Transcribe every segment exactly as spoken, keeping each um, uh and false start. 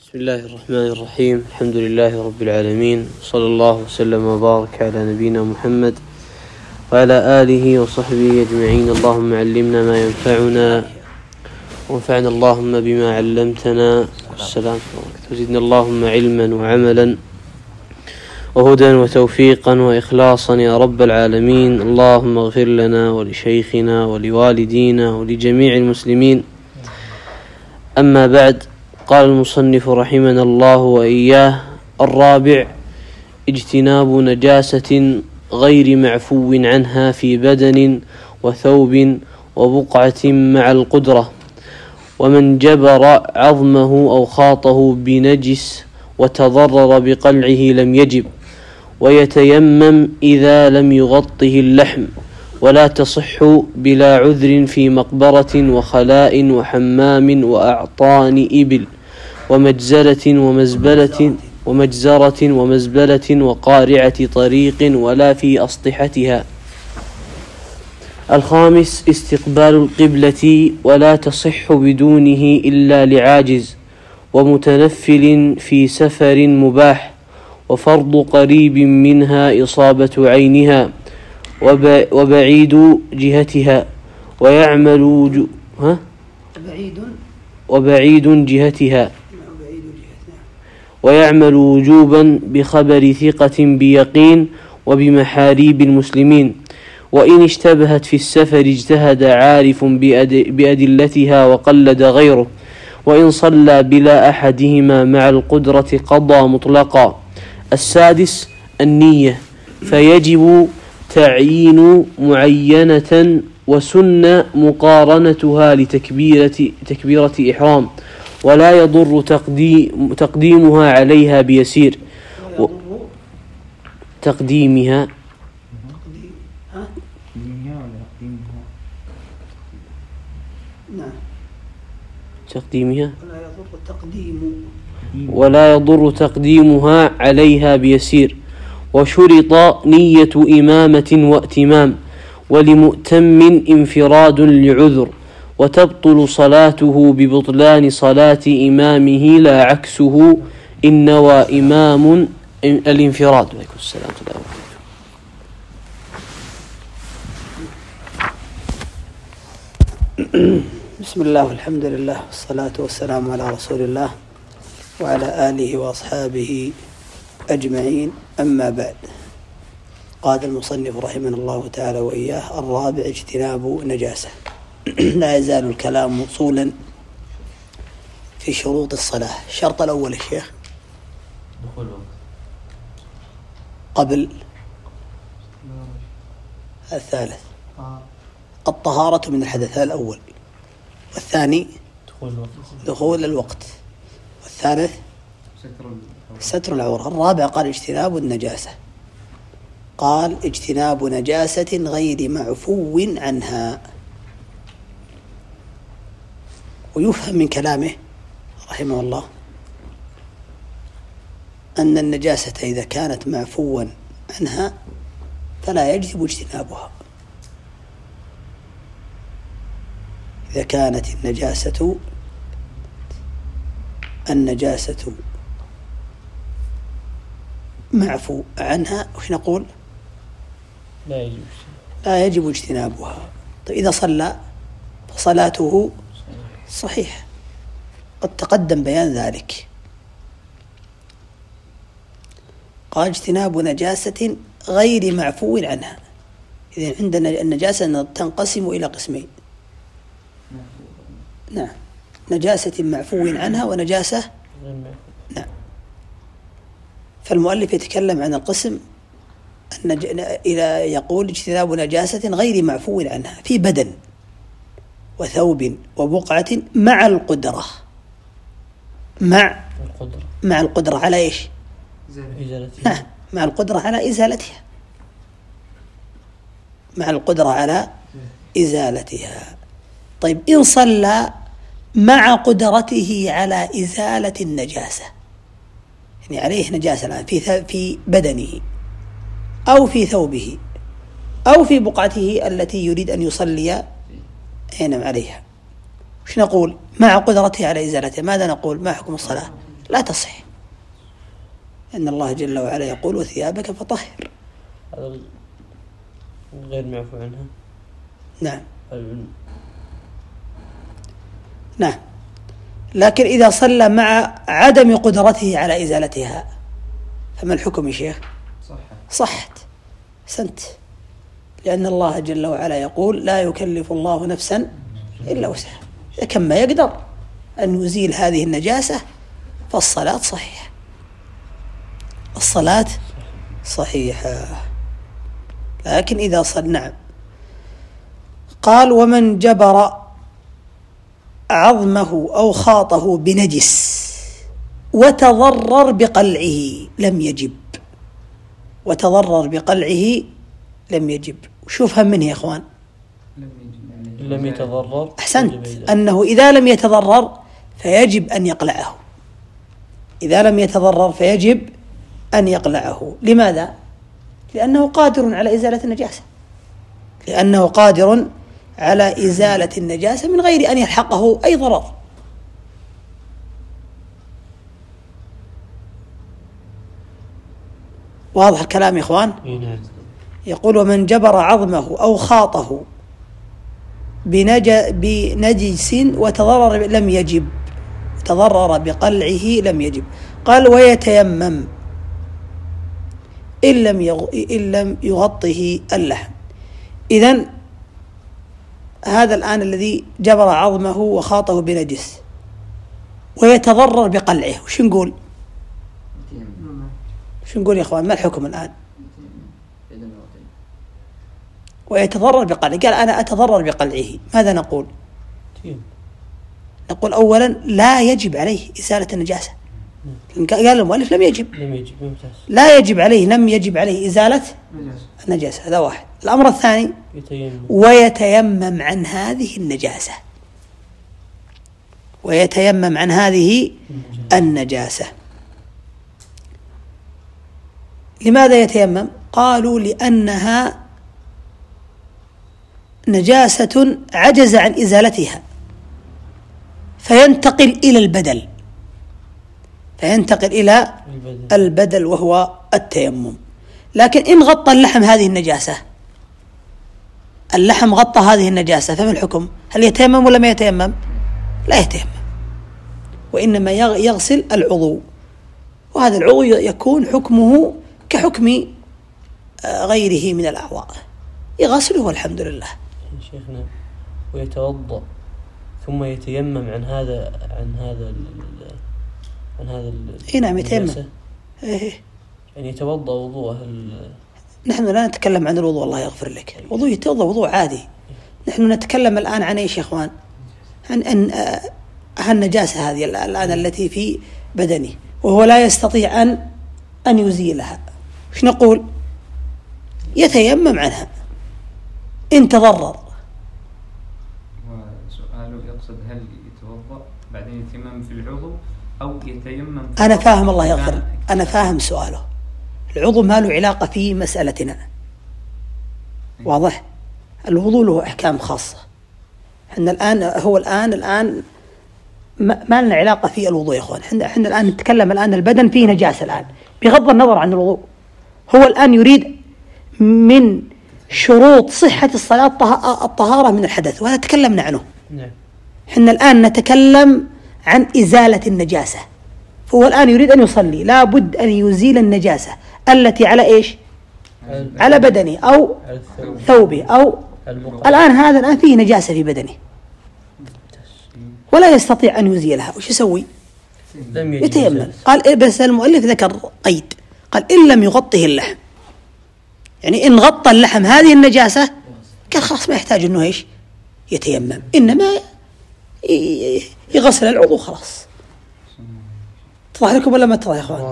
بسم الله الرحمن الرحيم. الحمد لله رب العالمين، صلى الله وسلم وبارك على نبينا محمد وعلى آله وصحبه أجمعين. اللهم علمنا ما ينفعنا وانفعنا اللهم بما علمتنا، والسلام وزدنا اللهم علما وعملا وهدى وتوفيقا وإخلاصا يا رب العالمين. اللهم اغفر لنا ولشيخنا ولوالدينا ولجميع المسلمين. أما بعد، قال المصنف رحمنا الله وإياه: الرابع اجتناب نجاسة غير معفو عنها في بدن وثوب وبقعة مع القدرة، ومن جبر عظمه أو خاطه بنجس وتضرر بقلعه لم يجب، ويتيمم إذا لم يغطه اللحم، ولا تصح بلا عذر في مقبرة وخلاء وحمام وأعطان إبل ومجزرة ومزبلة ومجزرة ومزبلة وقارعة طريق، ولا في أسطحتها. الخامس استقبال القبلة، ولا تصح بدونه إلا لعاجز ومتنفل في سفر مباح، وفرض قريب منها إصابة عينها وبعيد جهتها، ويعمل وجو ها بعيد وبعيد جهتها ويعمل وجوبا بخبر ثقة بيقين وبمحاريب المسلمين. وإن اشتبهت في السفر اجتهد عارف بأدلتها وقلد غيره، وإن صلى بلا أحدهما مع القدرة قضى مطلقا. السادس النية، فيجب تعيين معينة وسن مقارنتها لتكبيرة تكبيرة إحرام، ولا يضر تقديم تقديمها عليها بيسير. و تقديمها تقديمها ولا يضر تقديمها عليها بيسير. وشرط نية إمامة واتمام، ولمؤتم انفراد لعذر، وتبطل صلاته ببطلان صلاة إمامه لا عكسه إن نوى إمام الانفراد. عليكم السلام ورحمة الله. بسم الله والحمد لله والصلاة والسلام على رسول الله وعلى آله وأصحابه أجمعين. أما بعد، قال المصنف رحمه الله تعالى وإياه: الرابع اجتناب نجاسة. لا يزال الكلام موصولا في شروط الصلاة. الشرط الأول الشيخ دخول قبل الثالث الطهارة من الحدث الأول، والثاني دخول الوقت، والثالث ستر العورة. الرابع قال اجتناب النجاسة، قال اجتناب نجاسة غير معفو عنها. ويفهم من كلامه رحمه الله أن النجاسة إذا كانت معفوا عنها فلا يجب اجتنابها. إذا كانت النجاسة النجاسة معفو عنها وش نقول؟ لا يجب لا يجب اجتنابها. طيب إذا صلى فصلاته صحيح، قد تقدم بيان ذلك. قال اجتناب نجاسة غير معفو عنها. إذن عندنا النجاسة تنقسم إلى قسمين: نعم، نجاسة معفو عنها ونجاسة نعم. فالمؤلف يتكلم عن القسم النج... إلى يقول اجتناب نجاسة غير معفو عنها في بدن وثوب وبقعة مع القدرة مع القدرة مع القدرة على إيش؟ إزالتها. نعم، مع القدرة على إزالتها مع القدرة على إزالتها. طيب، إن صلى مع قدرته على إزالة النجاسة، يعني عليه نجاسة الآن في في بدنه أو في ثوبه أو في بقعته التي يريد أن يصلي ينام عليها، وش نقول؟ مع قدرته على إزالتها. ماذا نقول؟ ما حكم الصلاة؟ لا تصح، إن الله جل وعلا يقول وثيابك فطهر. هذا غير معفو عنها. نعم نعم، لكن إذا صلى مع عدم قدرته على إزالتها فما الحكم يا شيخ؟ صحت. سنت، لأن الله جل وعلا يقول لا يكلف الله نفسا إلا وسعها، كم ما يقدر أن يزيل هذه النجاسة فالصلاة صحيحة، الصلاة صحيحة. لكن إذا صلى، نعم، قال ومن جبر عظمه أو خاطه بنجس وتضرر بقلعه لم يجب. وتضرر بقلعه لم يجب. شوف هم منه يا إخوان، لم يتضرر. أحسنت، أنه إذا لم يتضرر فيجب أن يقلعه. إذا لم يتضرر فيجب أن يقلعه. لماذا؟ لأنه قادر على إزالة النجاسة، لأنه قادر على إزالة النجاسة من غير أن يلحقه أي ضرر. واضح الكلام يا إخوان؟ يقول ومن جبر عظمه أو خاطه بنج... بنجس وتضرر لم يجب، تضرر بقلعه لم يجب. قال ويتيمم إن لم, يغ... إن لم يغطه اللحم. إذن هذا الآن الذي جبر عظمه وخاطه بنجس ويتضرر بقلعه، وش نقول؟ شو نقول يا إخوان؟ ما الحكم الآن؟ ويتضرر بقلعه، قال أنا أتضرر بقلعه، ماذا نقول؟ نقول أولا لا يجب عليه إزالة النجاسة، قال المؤلف لم يجب، لم يجب لا يجب عليه، لم يجب عليه إزالة النجاسة. هذا واحد. الأمر الثاني يتيمم. ويتيمم عن هذه النجاسة، ويتيمم عن هذه النجاسة. لماذا يتيمم؟ قالوا لأنها نجاسة عجز عن إزالتها فينتقل إلى البدل، فينتقل إلى البدل وهو التيمم. لكن إن غطى اللحم هذه النجاسة، اللحم غطى هذه النجاسة، فما الحكم؟ هل يتيمم ولا ما يتيمم؟ لا يتيمم، وإنما يغسل العضو، وهذا العضو يكون حكمه كحكم غيره من الأعضاء، يغسله والحمد لله. شيخنا ويتوضأ ثم يتيمم عن هذا عن هذا عن هذا اي نعم يتيمم، إيه. يعني يتوضأ وضوءه ال... نحن لا نتكلم عن الوضوء، الله يغفر لك، الوضوء يتوضأ وضوء عادي. نحن نتكلم الآن عن ايش يا اخوان؟ عن ان عن النجاسة هذه الآن التي في بدنه وهو لا يستطيع ان ان يزيلها. ايش نقول؟ يتيمم عنها إن تضرر. وسؤاله يقصد هل يتوضأ بعدين يتيمم في العضو أو يتيمم في أنا فاهم، الله يغفر، أنا فاهم سؤاله. العضو ما له علاقة في مسألتنا، واضح؟ الوضوء له أحكام خاصة. إحنا الآن هو الآن الآن ما, ما لنا علاقة في الوضوء يا أخوان. إحنا إحنا الآن نتكلم الآن البدن فيه نجاسة الآن بغض النظر عن الوضوء. هو الآن يريد من شروط صحة الصلاة الطهارة من الحدث، وهذا تكلمنا عنه. نعم. إحنا الآن نتكلم عن إزالة النجاسة، فهو الآن يريد أن يصلي، لا بد أن يزيل النجاسة التي على إيش؟ على بدنه أو ثوبه أو الآن هذا الآن فيه نجاسة في بدنه ولا يستطيع أن يزيلها، وش يسوي؟ يتيمم. قال بس المؤلف ذكر قيد، قال إن لم يغطه اللحم، يعني إن غطى اللحم هذه النجاسة كان خلاص ما يحتاج إنه إيش يتيمم، إنما يغسل العضو خلاص. تضح لكم ولا ما تضح يا أخوان؟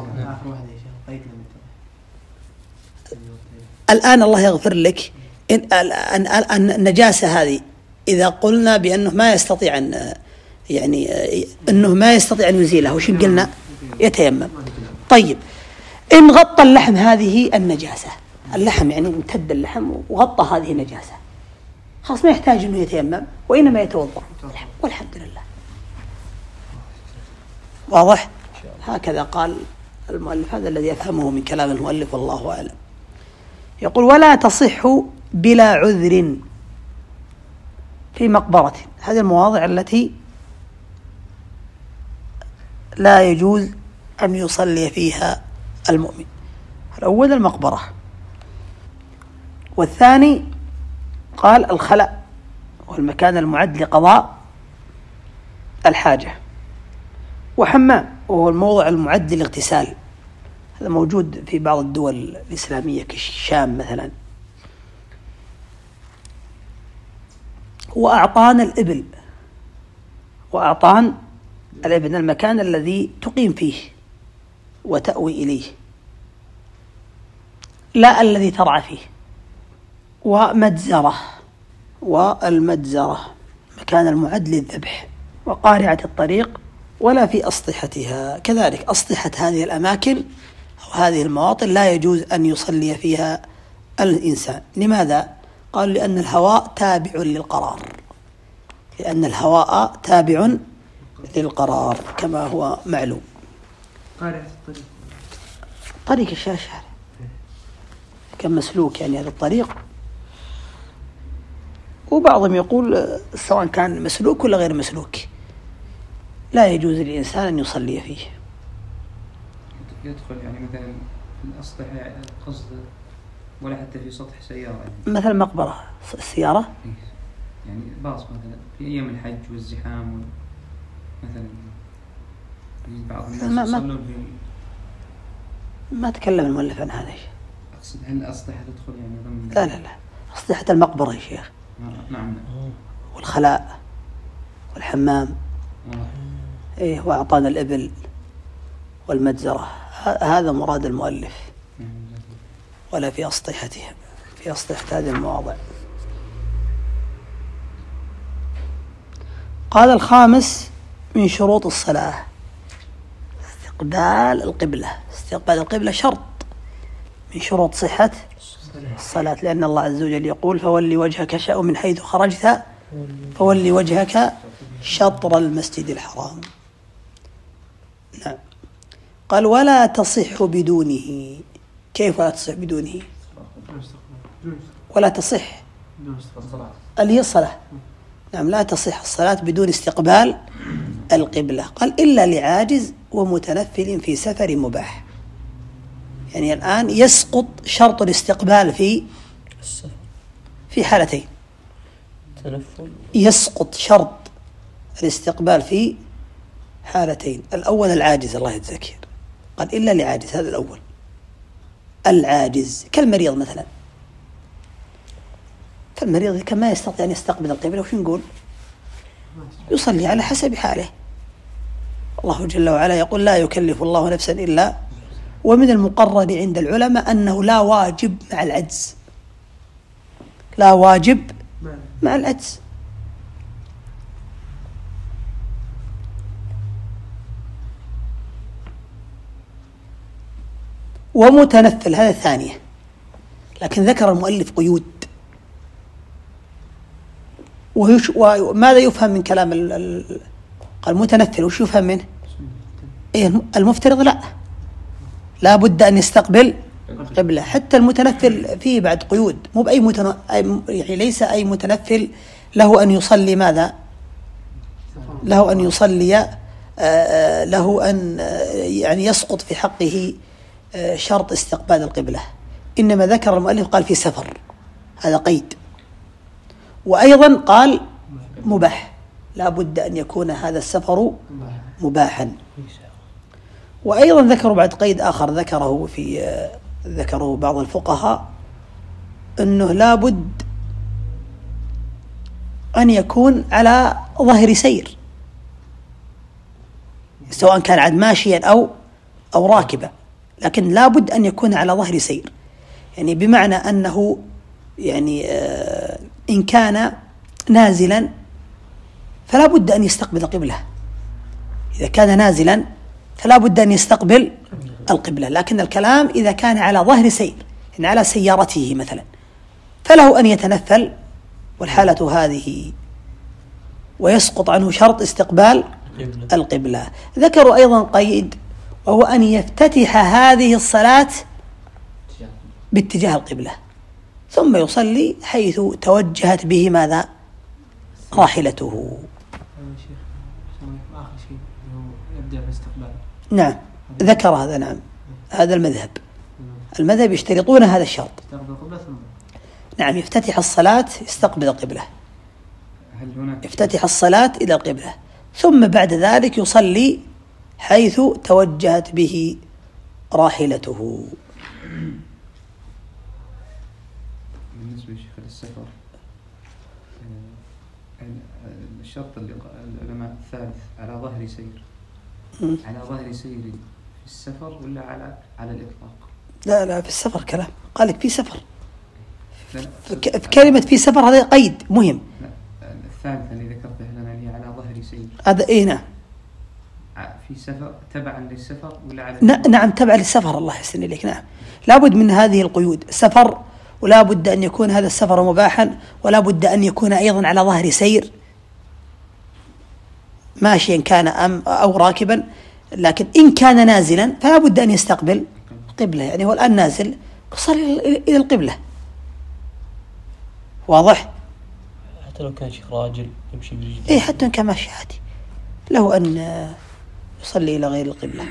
الآن الله يغفر لك، إن النجاسة هذه إذا قلنا بأنه ما يستطيع أن يعني أنه ما يستطيع أن يزيلها، وش قلنا؟ يتيمم. طيب إن غطى اللحم هذه النجاسة، اللحم يعني امتد اللحم وغطى هذه النجاسة، خلاص ما يحتاج أنه يتيمم وإنما يتوضأ والحمد لله. واضح؟ هكذا قال المؤلف، هذا الذي يفهمه من كلام المؤلف والله أعلم. يقول ولا تصح بلا عذر في مقبرة. هذه المواضع التي لا يجوز أن يصلي فيها المؤمن. الأول المقبرة، والثاني قال الخلاء والمكان المعد لقضاء الحاجة، وحمام وهو الموضع المعد للاغتسال. هذا موجود في بعض الدول الإسلامية كالشام مثلا. وأعطان الإبل، وأعطان الإبل المكان الذي تقيم فيه وتأوي إليه، لا الذي ترعى فيه. ومجزرة، والمجزرة مكان المعد للذبح. وقارعة الطريق، ولا في أسطحتها كذلك. أسطحة هذه الأماكن أو هذه المواطن لا يجوز أن يصلي فيها الإنسان. لماذا؟ قالوا لأن الهواء تابع للقرار، لأن الهواء تابع للقرار كما هو معلوم. قارعة الطريق، طريق الشاشة كم مسلوك يعني هذا الطريق، وبعضهم يقول سواء كان مسلوك ولا غير مسلوك لا يجوز للإنسان أن يصلي فيه. يدخل يعني مثلا في الأسطح قصد ولا حتى في سطح سيارة يعني. مثلا مقبرة السيارة يعني باص مثلا في أيام الحج والزحام مثلا بعض الناس ما يصلون في. ما تكلم المؤلف عن هذا الشيء. أقصد هل الأسطحة تدخل يعني ضمن؟ لا لا لا، أسطحة المقبرة يا شيخ. نعم. والخلاء والحمام. آه. إيه، وأعطان الإبل والمجزرة، هذا مراد المؤلف. ولا في أسطحتها، في أسطحة هذه المواضع. قال الخامس من شروط الصلاة استقبال القبلة. استقبال القبلة شرط من شروط صحة الصلاة، لأن الله عز وجل يقول فولي وجهك شأو من حيث خرجت فولي وجهك شطر المسجد الحرام. نعم. قال ولا تصح بدونه. كيف لا تصح بدونه؟ ولا تصح اللي هي الصلاة. نعم، لا تصح الصلاة بدون استقبال القبلة. قال إلا لعاجز ومتنفل في سفر مباح. يعني الآن يسقط شرط الاستقبال في في حالتين. يسقط شرط الاستقبال في حالتين. الأول العاجز، الله يتذكر، قال إلا لعاجز. هذا الأول العاجز كالمريض مثلا. فالمريض كما يستطيع أن يستقبل القبلة وش نقول؟ يصلي على حسب حاله. الله جل وعلا يقول لا يكلف الله نفسا إلا. ومن المقرر عند العلماء أنه لا واجب مع العجز، لا واجب مع العجز. ومتنفل هذا الثانية، لكن ذكر المؤلف قيود. ويش وماذا يفهم من كلام ال... ال... قال متنفل وش يفهم منه؟ إيه المفترض لا لا بد أن يستقبل قبلة. حتى المتنفل فيه بعد قيود، مو بأي متن... يعني ليس أي متنفل له أن يصلي ماذا؟ له أن يصلي آه له أن آه يعني يسقط في حقه آه شرط استقبال القبلة. إنما ذكر المؤلف قال في سفر، هذا قيد. وأيضا قال مباح، لا بد أن يكون هذا السفر مباحا. وأيضا ذكروا بعد قيد آخر ذكره في آه ذكره بعض الفقهاء، أنه لا بد أن يكون على ظهر سير، سواء كان عاد ماشيا أو أو راكبا، لكن لا بد أن يكون على ظهر سير. يعني بمعنى أنه يعني آه إن كان نازلا فلا بد أن يستقبل القبلة. إذا كان نازلا فلا بد أن يستقبل القبلة. لكن الكلام إذا كان على ظهر سير، يعني على سيارته مثلا، فله أن يتنفل والحالة هذه ويسقط عنه شرط استقبال القبلة. ذكروا أيضا قيد وهو أن يفتتح هذه الصلاة باتجاه القبلة ثم يصلي حيث توجهت به ماذا؟ راحلته. آخر شيء يبدأ باستقبال. نعم ذكر هذا. نعم هذا المذهب. المذهب يشترطون هذا الشرط. نعم يفتتح الصلاة يستقبل القبلة، هل هناك يفتتح الصلاة إلى القبلة ثم بعد ذلك يصلي حيث توجهت به راحلته. بالنسبة لشيخ السفر الشرط اللي العلماء الثالث على ظهر سير م. على ظهر سير في السفر ولا على على الإطلاق؟ لا لا في السفر كلام، قال لك في سفر. لا لا. في كلمة في سفر هذا قيد مهم. لا. الثالثة اللي ذكرتها لنا هي على ظهر سير. هذا إيه نعم. في سفر تبعا للسفر ولا على ن- نعم تبع للسفر. الله يحسن إليك. نعم لابد من هذه القيود، سفر ولا بد أن يكون هذا السفر مباحا ولا بد أن يكون أيضا على ظهر سير ماشيا كان أم أو راكبا، لكن إن كان نازلا فلا بد أن يستقبل قبلة. يعني هو الآن نازل يصلي إلى القبلة. واضح؟ حتى لو كان شيخ راجل يمشي برجله. إيه حتى إن كان ماشي عادي له أن يصلي إلى غير القبلة،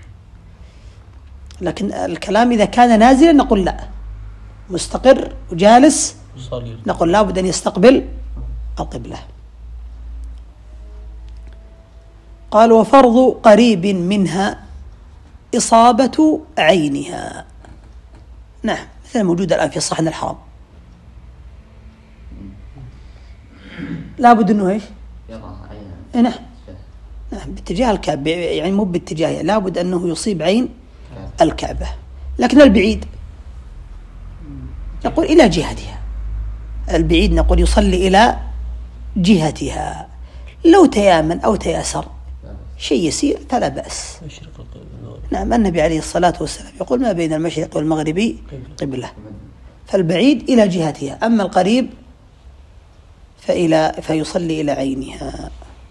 لكن الكلام إذا كان نازلا نقول لا، مستقر وجالس يصلي. نقول لا بد أن يستقبل القبلة. قال وفرض قريب منها إصابة عينها. نعم مثل موجود الآن في الصحن الحرام، لا بد أنه إيش يضع عينه. إيه نعم نعم باتجاه الكعبة، يعني مو باتجاه، لا بد أنه يصيب عين الكعبة، لكن البعيد نقول إلى جهتها. البعيد نقول يصلي إلى جهتها، لو تيامن أو تياسر شيء يسير فلا بأس. نعم النبي عليه الصلاة والسلام يقول ما بين المشرق والمغرب قبلة، فالبعيد إلى جهتها، أما القريب فإلى فيصلي إلى عينها.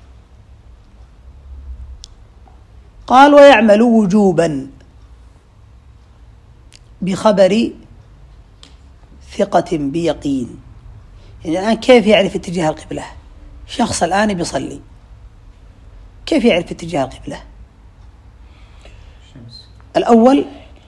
قال ويعمل وجوبا بخبر ثقة بيقين. يعني الآن كيف يعرف اتجاه القبلة؟ شخص الآن بيصلي كيف يعرف اتجاه القبلة؟ الشمس. الأول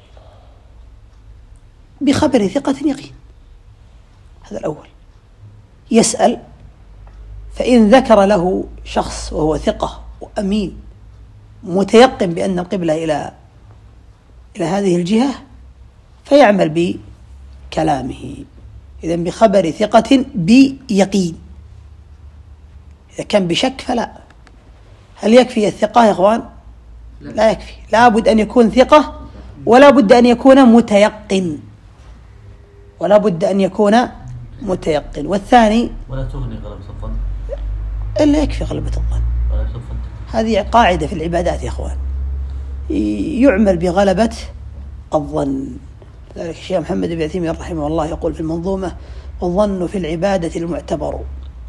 بخبر ثقة يقين، هذا الأول. يسأل، فإن ذكر له شخص وهو ثقة وأمين متيقن بأن القبلة إلى إلى هذه الجهة فيعمل بكلامه. إذن بخبر ثقة بيقين. إذا كان بشك فلا. هل يكفي الثقة يا إخوان؟ لا يكفي، لا بد أن يكون ثقة ولا بد أن يكون متيقن، ولا بد أن يكون متيقن. والثاني ولا تغني غلبة الظن، إلا يكفي غلبة الظن. ولا تظن. هذه قاعدة في العبادات يا إخوان، يعمل بغلبة الظن. ذلك الشيخ محمد بن عثيمين رحمه الله يقول في المنظومة: والظن في العبادة المعتبر.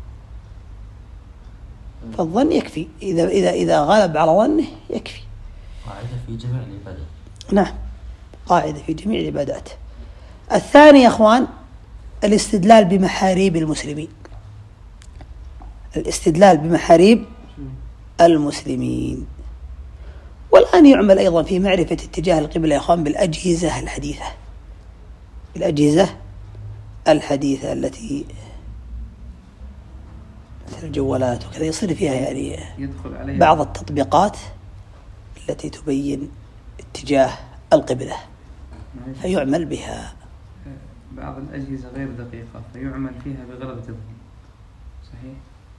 فالظن يكفي، إذا إذا إذا غلب على ظنه يكفي. قاعدة في جميع العبادات. نعم قاعدة في جميع العبادات. الثاني يا إخوان الاستدلال بمحاريب المسلمين، الاستدلال بمحاريب المسلمين. والآن يعمل أيضا في معرفة اتجاه القبلة يا إخوان بالأجهزة الحديثة، بالأجهزة الحديثة التي مثل الجوالات وكذا، يصير فيها يعني يدخل عليها بعض التطبيقات التي تبين اتجاه القبلة فيعمل بها. بعض الأجهزة غير دقيقة فيعمل فيها بغلبة الظن، صحيح؟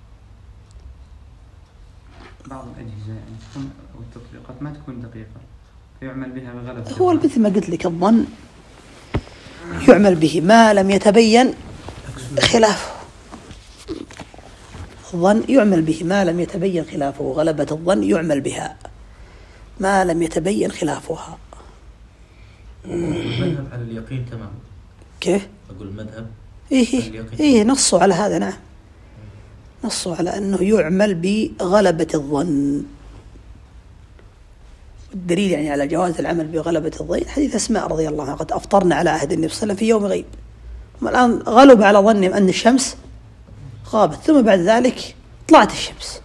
بعض الأجهزة يعني تكون أو التطبيقات ما تكون دقيقة فيعمل بها بغلبة هو مثل ما قلت لك الظن يعمل به ما لم يتبين خلافه، الظن يعمل به ما لم يتبين خلافه، غلبة الظن يعمل بها ما لم يتبين خلافها. المذهب على اليقين تمام. كيف؟ أقول المذهب إيه إيه نصوا على هذا. نعم نصوا على أنه يعمل بغلبة الظن. الدليل يعني على جواز العمل بغلبة الظن حديث أسماء رضي الله عنها قد أفطرنا على عهد النبي صلى الله عليه وسلم في يوم غيب، هم الآن غلب على ظنهم أن الشمس غابت، ثم بعد ذلك طلعت الشمس.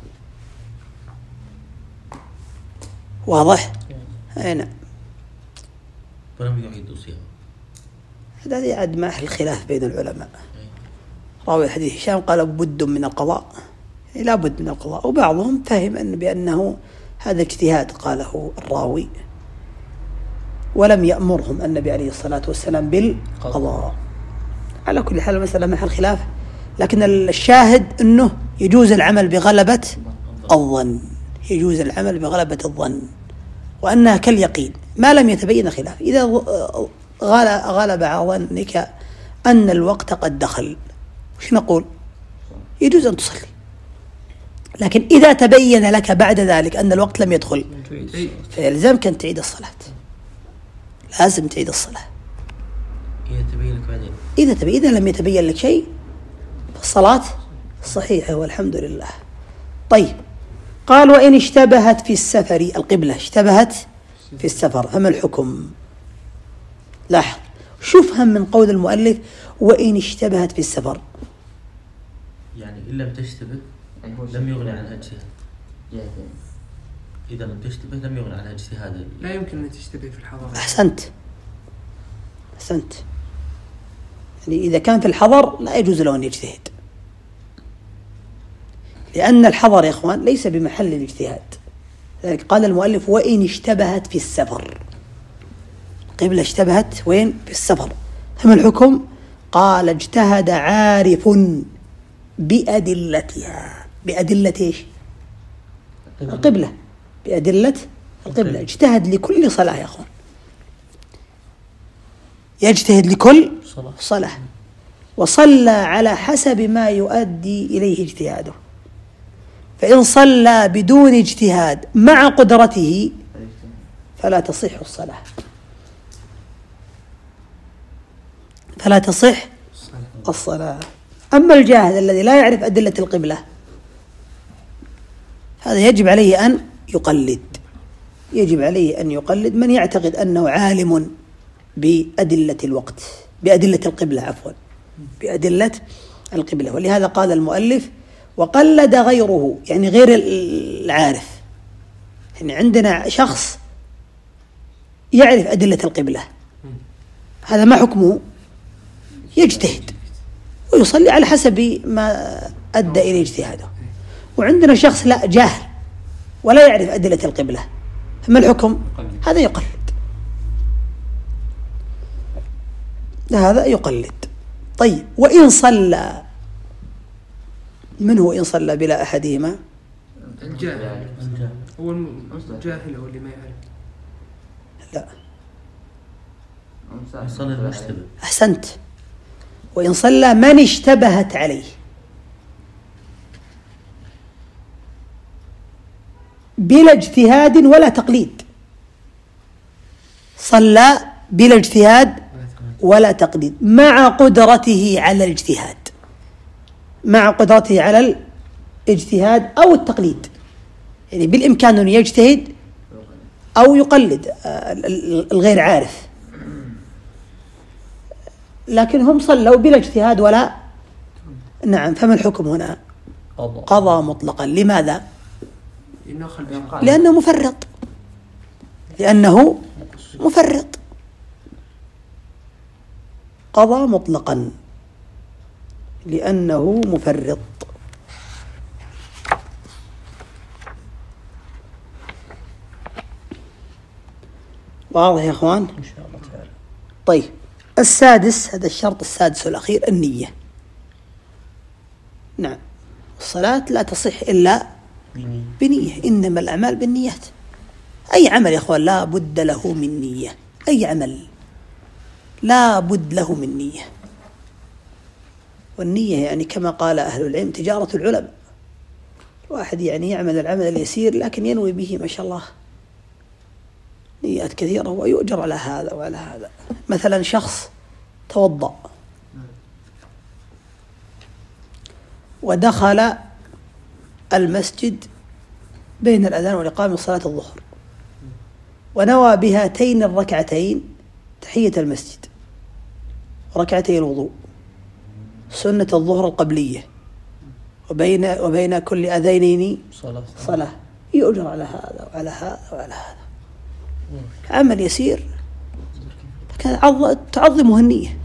واضح؟ أي نعم. فلم يعيدوا صيام. هذا يعد محل الخلاف بين العلماء. راوي الحديث هشام قال بد من القضاء، يعني لا بد من القضاء، وبعضهم فهم أن بأنه هذا اجتهاد قاله الراوي، ولم يأمرهم النبي عليه الصلاة والسلام بالقضاء. على كل حال المسألة محل خلاف، لكن الشاهد أنه يجوز العمل بغلبة الظن، يجوز العمل بغلبة الظن، وأنها كاليقين ما لم يتبين خلاف. إذا غلب على ظنك أن الوقت قد دخل، وش نقول؟ يجوز أن تصلي. لكن إذا تبين لك بعد ذلك أن الوقت لم يدخل فيلزمك أن تعيد الصلاة، لازم تعيد الصلاة. إذا تبين لك بعدين، إذا تبين، إذا لم يتبين لك شيء فالصلاة صحيحة والحمد لله. طيب، قال وإن اشتبهت في السفر، القبلة اشتبهت في السفر فما الحكم؟ لاحظ شو فهم من قول المؤلف وإن اشتبهت في السفر؟ يعني إن لم تشتبه لم يغني عنها اجتهاد. إذا لم تشتبه لم يغني عنها اجتهاد. لا يمكن أن تشتبه في الحضر. أحسنت أحسنت يعني إذا كان في الحضر لا يجوز له أن يجتهد، لأن الحضر يا إخوان ليس بمحل الاجتهاد. لذلك قال المؤلف وإن اشتبهت في السفر، قبل اشتبهت وين؟ في السفر، فما الحكم؟ قال اجتهد عارف بأدلتها. بأدلة إيش؟ القبلة، بأدلة القبلة. اجتهد لكل صلاة يا أخوان، يجتهد لكل صلاة، وصلى على حسب ما يؤدي إليه اجتهاده. فإن صلى بدون اجتهاد مع قدرته فلا تصح الصلاة، فلا تصح الصلاة. أما الجاهل الذي لا يعرف أدلة القبلة هذا يجب عليه أن يقلد، يجب عليه أن يقلد من يعتقد أنه عالم بأدلة الوقت، بأدلة القبلة عفوا، بأدلة القبلة. ولهذا قال المؤلف وقلد غيره، يعني غير العارف. يعني عندنا شخص يعرف أدلة القبلة، هذا ما حكمه؟ يجتهد ويصلي على حسب ما أدى إليه اجتهاده. وعندنا شخص لا، جاهل ولا يعرف أدلة القبلة، فما الحكم؟ هذا يقلد، هذا يقلد. طيب، وإن صلى، من هو إن صلى بلا أحدهما؟ الجاهل. هو الجاهل هو اللي ما يعرف. لا، صلى المشتبه. أحسنت. وإن صلى من اشتبهت عليه بلا اجتهاد ولا تقليد، صلى بلا اجتهاد ولا تقليد مع قدرته على الاجتهاد، مع قدرته على الاجتهاد أو التقليد، يعني بالإمكان أن يجتهد أو يقلد الغير عارف، لكن هم صلوا بلا اجتهاد ولا. نعم، فما الحكم هنا؟ قضى مطلقا. لماذا؟ لأنه مفرط، لأنه مفرط، قضى مطلقا لأنه مفرط. واضح يا إخوان؟ إن شاء الله تعالى. طيب، السادس، هذا الشرط السادس والأخير، النية. نعم، الصلاة لا تصح إلا بنية، إنما الأعمال بالنيات. أي عمل يا أخوان لا بد له من نية، أي عمل لا بد له من نية. والنية يعني كما قال أهل العلم تجارة العلماء، الواحد يعني يعمل العمل اليسير لكن ينوي به ما شاء الله نيات كثيرة ويؤجر على هذا وعلى هذا. مثلا شخص توضأ ودخل المسجد بين الأذان والإقامة صلاة الظهر، ونوى بهاتين الركعتين تحية المسجد وركعتي الوضوء سنة الظهر القبلية وبين وبين كل أذينين صلاة صلاة، يؤجر على هذا وعلى هذا وعلى هذا. عمل يسير لكن تعظمه النية.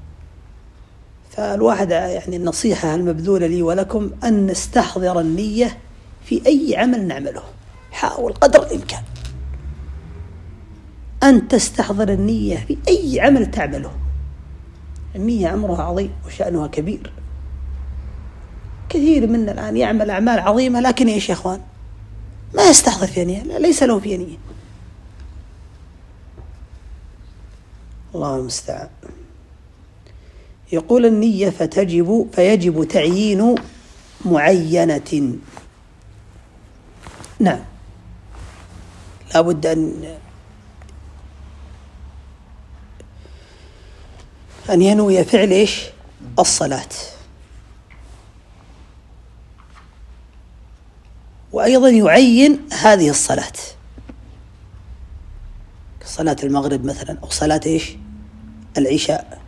فالواحد يعني النصيحة المبذولة لي ولكم أن نستحضر النية في أي عمل نعمله، حاول قدر الإمكان أن تستحضر النية في أي عمل تعمله. النية أمرها عظيم وشأنها كبير. كثير منا الآن يعمل أعمال عظيمة لكن إيش يا أخوان ما يستحضر فيها نية، ليس له فيها نية. الله المستعان. يقول النية فتجب فيجب تعيين معينة. نعم لا بد أن أن ينوي فعل إيش الصلاة، وأيضا يعين هذه الصلاة كصلاة المغرب مثلا أو صلاة إيش العشاء.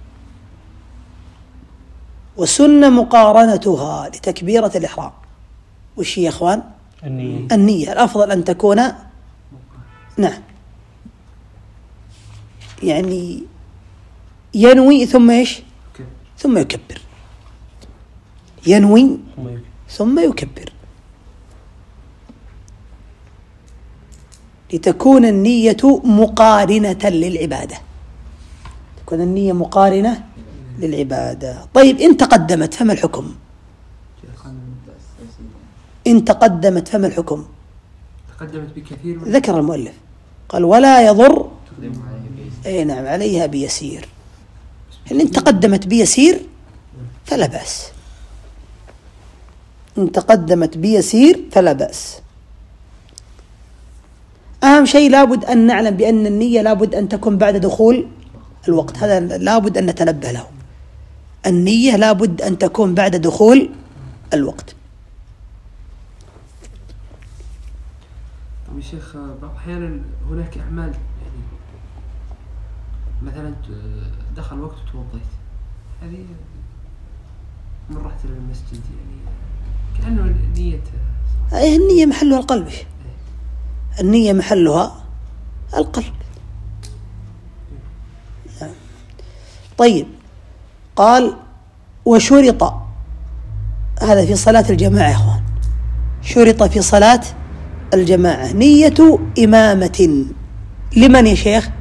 وسن مقارنتها لتكبيرة الإحرام. وش يا أخوان؟ النية. النية الأفضل أن تكون نعم يعني ينوي ثم إيش ثم يكبر، ينوي ثم يكبر لتكون النية مقارنة للعبادة، تكون النية مقارنة للعبادة. طيب إن تقدمت فما الحكم؟ إن تقدمت فما الحكم؟ تقدمت بكثير. ذكر المؤلف قال ولا يضر أي نعم عليها بيسير. إن تقدمت بيسير فلا بأس، إن تقدمت بيسير فلا بأس. أهم شيء لابد أن نعلم بأن النية لابد أن تكون بعد دخول الوقت، هذا لابد أن نتنبه له. النية لابد أن تكون بعد دخول الوقت. يا شيخ بعض أحيانا هناك أعمال يعني مثلا دخل وقت وتوضيت، هذه من رحت للمسجد يعني كأنه نية. أي النية محلها القلب، النية محلها القلب. طيب قال وشرط، هذا في صلاة الجماعة يا أخوان، شرط في صلاة الجماعة نية إمامة. لمن يا شيخ؟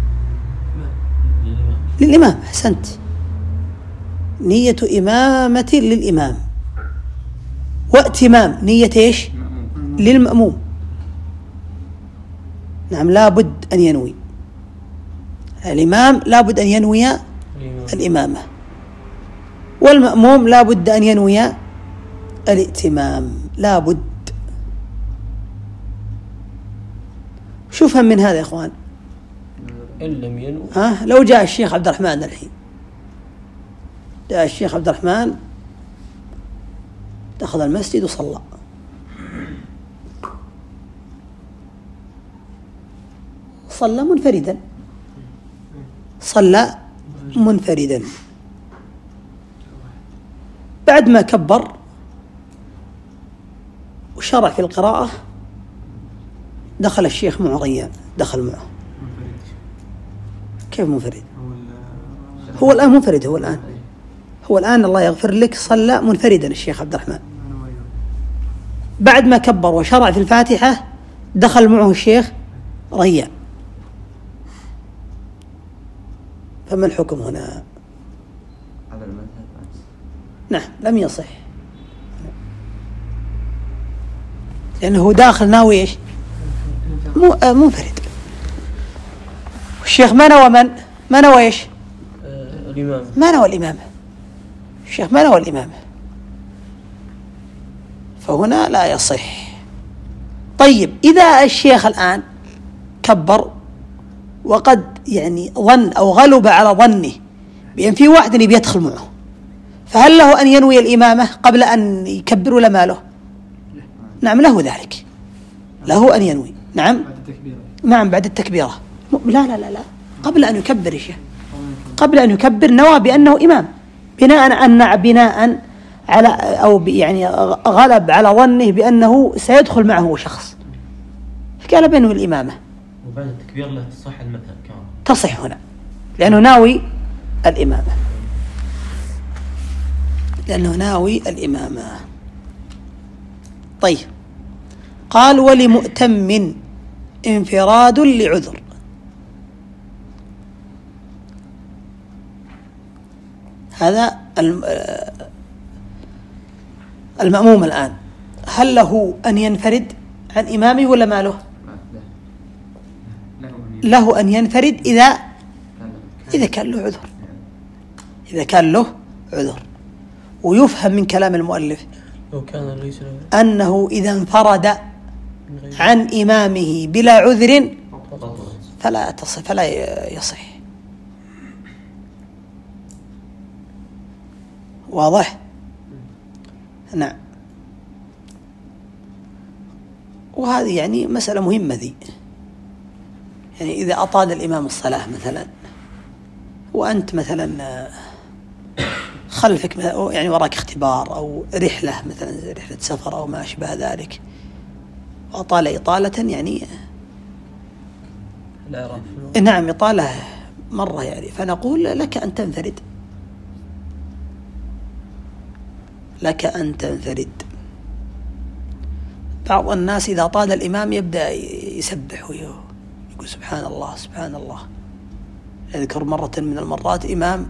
للإمام. أحسنت، نية إمامة للإمام، واتمام نية إيش للمأموم. نعم لابد أن ينوي الإمام، لابد أن ينوي الإمامة، والمأموم لابد أن ينوي الائتمام، لابد. شوفها من هذا يا إخوان. إن لم ينوي ها لو جاء الشيخ عبد الرحمن الحين، جاء الشيخ عبد الرحمن دخل المسجد وصلى، صلى منفردا، صلى منفردا. بعد ما كبر وشرع في القراءة دخل الشيخ معه ريان، دخل معه. كيف منفرد؟ هو الآن منفرد، هو الآن هو الآن الله يغفر لك صلى منفردا الشيخ عبد الرحمن. بعد ما كبر وشرع في الفاتحة دخل معه الشيخ ريان. فما الحكم هنا؟ نعم لم يصح، لأنه داخل ناوي إيش منفرد. الشيخ ما نوى من؟ ما نوى إيش؟ آه الإمام، ما نوى الإمامة. الشيخ ما نوى الإمامة، فهنا لا يصح. طيب إذا الشيخ الآن كبر وقد يعني ظن أو غلب على ظنه بأن في واحد يبي يدخل معه، فهل له أن ينوي الإمامة قبل أن يكبر ولا ما له؟ نعم له ذلك، له أن ينوي. نعم نعم بعد التكبيرة. لا لا لا لا قبل أن يكبر شيء، قبل أن يكبر نوى بأنه إمام، بناء أن بناء على أو يعني غلب على ظنه بأنه سيدخل معه شخص، فقال بأنه الإمامة. وبعد التكبير لا تصح المذهب كمان، تصح هنا لأنه ناوي الإمامة، لأنه ناوي الإمامة. طيب قال ولمؤتم انفراد لعذر. هذا المأموم الآن هل له أن ينفرد عن إمامه ولا ما له؟ له أن ينفرد إذا إذا كان له عذر، إذا كان له عذر. ويفهم من كلام المؤلف أنه إذا انفرد عن إمامه بلا عذر فلا تصح فلا يصح. واضح؟ نعم. وهذه يعني مسألة مهمة ذي، يعني إذا أطال الإمام الصلاة مثلا وأنت مثلا خلفك يعني وراك اختبار أو رحلة مثلا رحلة سفر أو ما أشبه ذلك، وأطال إطالة يعني نعم إطالة مرة يعني، فنقول لك أن تنفرد، لك أن تنفرد. بعض الناس إذا طال الإمام يبدأ يسبح ويقول سبحان الله سبحان الله. أذكر مرة من المرات إمام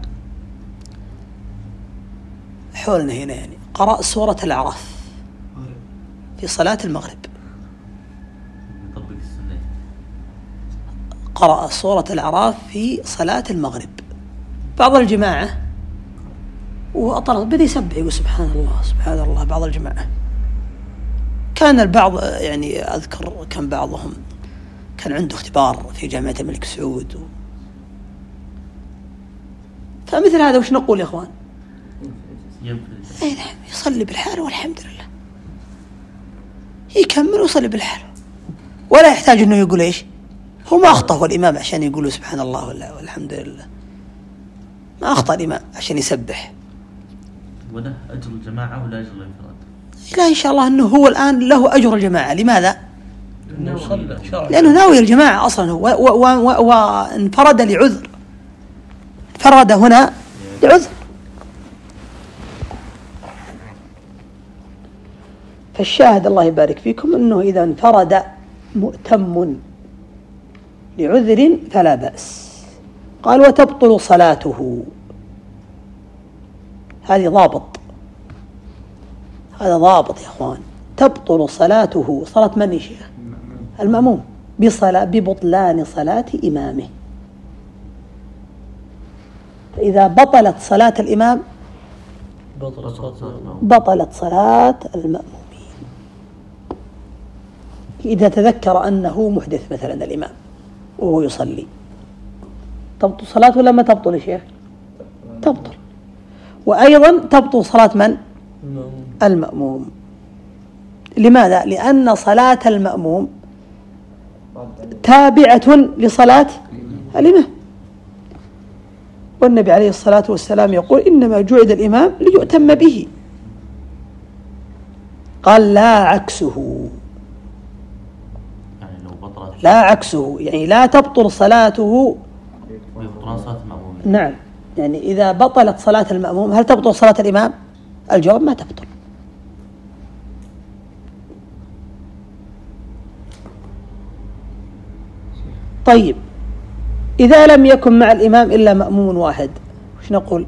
حولنا هنا يعني قرأ سورة الأعراف في صلاة المغرب، قرأ سورة الأعراف في صلاة المغرب. بعض الجماعة وأطلق بدأ يسبح يقول سبحان الله سبحان الله. بعض الجماعة كان البعض يعني أذكر كان بعضهم كان عنده اختبار في جامعة الملك سعود و... فمثل هذا وش نقول يا إخوان؟ أي نعم يصلي بالحال والحمد لله، يكمل ويصلي بالحال ولا يحتاج أنه يقول إيش هو ما أخطأ هو الإمام عشان يقولوا سبحان الله ولا والحمد لله، ما أخطأ الإمام عشان يسبح. وله أجر الجماعة ولا أجر الانفراد؟ لا إن شاء الله أنه هو الآن له أجر الجماعة. لماذا؟ لأنه ناوي الجماعة أصلا هو وانفرد لعذر، انفرد هنا لعذر. فالشاهد الله يبارك فيكم أنه إذا انفرد مؤتم لعذر فلا بأس. قال وتبطل صلاته. هذه ضابط، هذا ضابط يا أخوان. تبطل صلاته صلاة من يا شيخ؟ المأموم بصلاة ببطلان صلاة إمامه. فإذا بطلت صلاة الإمام بطلت صلاة المأمومين. إذا تذكر أنه محدث مثلا الإمام وهو يصلي تبطل صلاته ولا ما تبطل يا شيخ؟ تبطل. وأيضا تبطل صلاة من؟ المأموم. لماذا؟ لأن صلاة المأموم تابعة لصلاة الإمام، والنبي عليه الصلاة والسلام يقول إنما جعل الإمام ليؤتم به. قال لا عكسه، يعني لو بطلت لا عكسه يعني لا تبطل صلاته. صلاة المأموم نعم، يعني إذا بطلت صلاة المأموم هل تبطل صلاة الإمام؟ الجواب ما تبطل. طيب إذا لم يكن مع الإمام إلا مأموم واحد وش نقول؟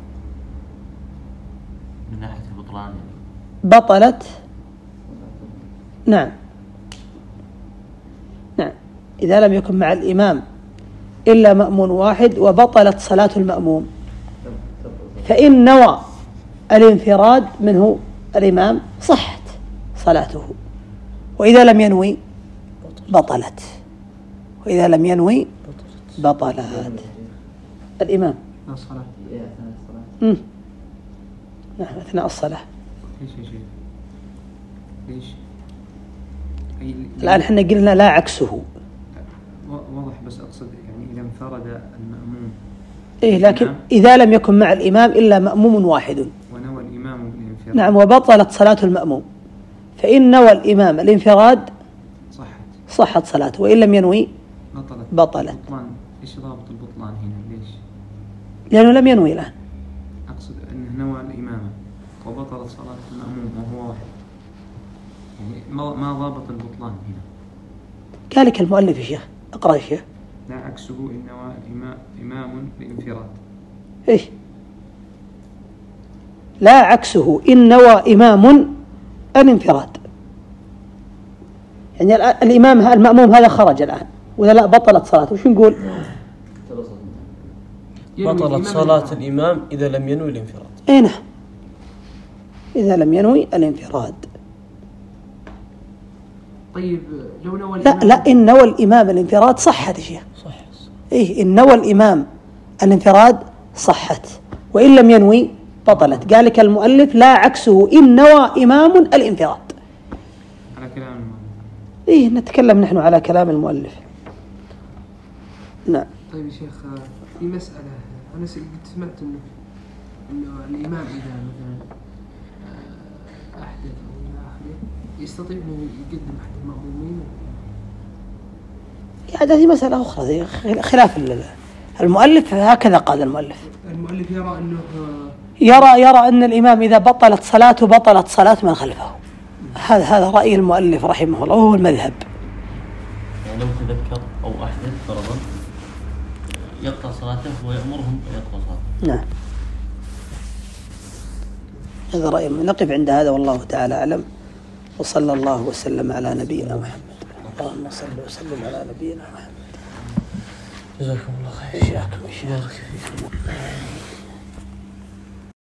من ناحية البطلان بطلت. نعم نعم إذا لم يكن مع الإمام إلا مأموم واحد وبطلت صلاة المأموم، فإن نوى الانفراد منه الإمام صحت صلاته، وإذا لم ينوي بطلت، وإذا لم ينوي بطلت. الإمام الصلاة امم نعم أثناء الصلاة. ليش يا شيخ؟ ليش؟ الآن احنا قلنا لا عكسه. واضح، بس أقصد يعني إذا انفرد المأموم إيه، لكن إذا لم يكن مع الإمام إلا مأموم واحد ونوى الإمام بالانفراد، نعم، وبطلت صلاة المأموم، فإن نوى الإمام الانفراد صحت صحت صلاته، وإن لم ينوي بطلت. بطلت. بطلان، إيش ضابط البطلان هنا؟ ليش؟ لأنه لم ينوي الآن. أقصد أنه نوى الإمامة وبطلت صلاة المأموم وهو واحد، يعني ما ما ضابط البطلان هنا؟ قال لك المؤلف يا شيخ، اقرأ يا شيخ. لا عكسه، إن نوى إمام, إمام بانفراد. إيه، لا عكسه، إن نوى إمام الانفراد، يعني الإمام المأموم هذا خرج الآن ولا لا بطلت صلاته، وش نقول؟ بطلت صلاة الإمام إذا لم ينوي الانفراد. أي نعم، إذا لم ينوي الانفراد. طيب لو نوى لا لا، إن نوى الإمام الانفراد صحت يا شيخ. صح. إيه، إن نوى الإمام الانفراد صحت، وإن لم ينوي بطلت. قال لك المؤلف لا عكسه، إن نوى إمام الانفراد. على كلام المؤلف. إيه، نتكلم نحن على كلام المؤلف. نعم. طيب يا شيخ، في مسألة أنا سمعت إنه إنه الإمام إذا مثلا أحدث أو إلى آخره يستطيع إنه يقدم أحد المأمومين. يعني هذه مسألة أخرى خلاف المؤلف، هكذا قال المؤلف. المؤلف يرى أنه يرى يرى أن الإمام إذا بطلت صلاته بطلت صلاة من خلفه. هذا هذا رأي المؤلف رحمه الله، وهو المذهب. يعني لو تذكر أو أحدث فرضا يقطع صلاته ويأمرهم يقطع صلاته. نعم، هذا رأي. نقف عند هذا والله تعالى أعلم، وصلى الله وسلم على نبينا محمد. اللهم صل وسلم على نبينا محمد. جزاكم الله خير. إياكم.